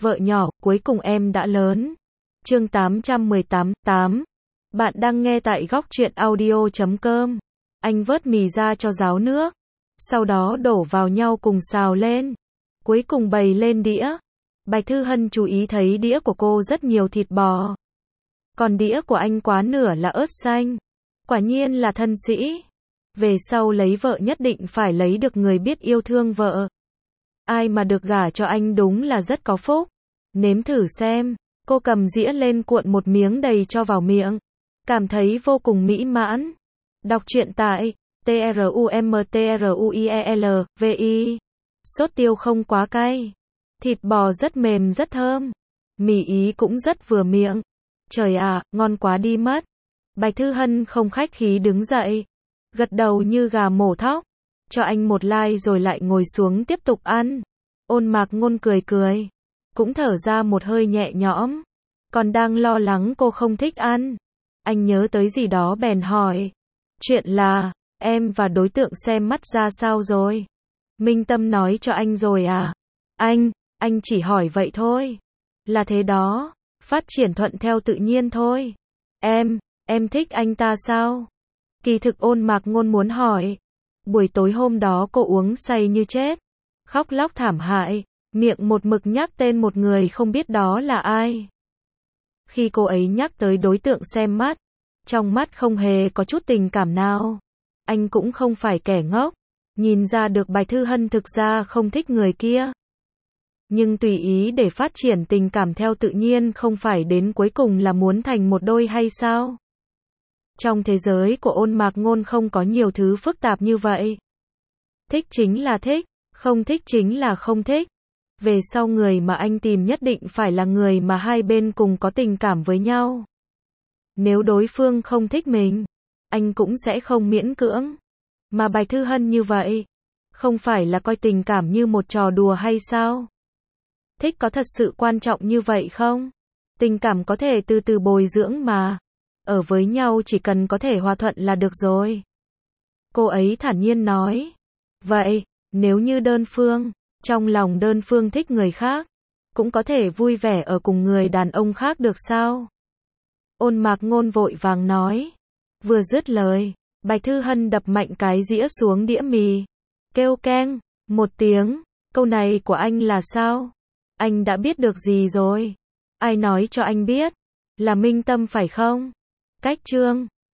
Vợ nhỏ, cuối cùng em đã lớn. Chương 818, Bạn đang nghe tại góc truyện audio.com. Anh vớt mì ra cho ráo nước, sau đó đổ vào nhau cùng xào lên, cuối cùng bày lên đĩa. Bạch Thư Hân chú ý thấy đĩa của cô rất nhiều thịt bò, còn đĩa của anh quá nửa là ớt xanh. Quả nhiên là thân sĩ. Về sau lấy vợ nhất định phải lấy được người biết yêu thương vợ. Ai mà được gả cho anh đúng là rất có phúc. Nếm thử xem. Cô cầm dĩa lên cuộn một miếng đầy cho vào miệng, cảm thấy vô cùng mỹ mãn. Đọc truyện tại trumtruiel.vi. Sốt tiêu không quá cay, thịt bò rất mềm rất thơm, mì ý cũng rất vừa miệng. Trời ạ, ngon quá đi mất. Bạch Thư Hân không khách khí đứng dậy, gật đầu như gà mổ thóc, cho anh một like rồi lại ngồi xuống tiếp tục ăn. Ôn Mạc Ngôn cười cười, cũng thở ra một hơi nhẹ nhõm, còn đang lo lắng cô không thích ăn. Anh nhớ tới gì đó bèn hỏi, chuyện là, em và đối tượng xem mắt ra sao rồi? Minh Tâm nói cho anh rồi à? Anh chỉ hỏi vậy thôi. Là thế đó, phát triển thuận theo tự nhiên thôi. Em thích anh ta sao? Kỳ thực Ôn Mạc Ngôn muốn hỏi. Buổi tối hôm đó cô uống say như chết, khóc lóc thảm hại, miệng một mực nhắc tên một người không biết đó là ai. Khi cô ấy nhắc tới đối tượng xem mắt, trong mắt không hề có chút tình cảm nào. Anh cũng không phải kẻ ngốc, nhìn ra được Bạch Thư Hân thực ra không thích người kia. Nhưng tùy ý để phát triển tình cảm theo tự nhiên không phải đến cuối cùng là muốn thành một đôi hay sao? Trong thế giới của Ôn Mạc Ngôn không có nhiều thứ phức tạp như vậy. Thích chính là thích, không thích chính là không thích. Về sau người mà anh tìm nhất định phải là người mà hai bên cùng có tình cảm với nhau. Nếu đối phương không thích mình, anh cũng sẽ không miễn cưỡng. Mà Bạch Thư Hân như vậy, không phải là coi tình cảm như một trò đùa hay sao? Thích có thật sự quan trọng như vậy không? Tình cảm có thể từ từ bồi dưỡng mà. Ở với nhau chỉ cần có thể hòa thuận là được rồi. Cô ấy thản nhiên nói. Vậy, nếu như trong lòng đơn phương thích người khác, cũng có thể vui vẻ ở cùng người đàn ông khác được sao? Ôn Mạc Ngôn vội vàng nói. Vừa dứt lời, Bạch Thư Hân đập mạnh cái dĩa xuống đĩa mì, kêu keng một tiếng. Câu này của anh là sao? Anh đã biết được gì rồi? Ai nói cho anh biết? Là Minh Tâm phải không? Cách chương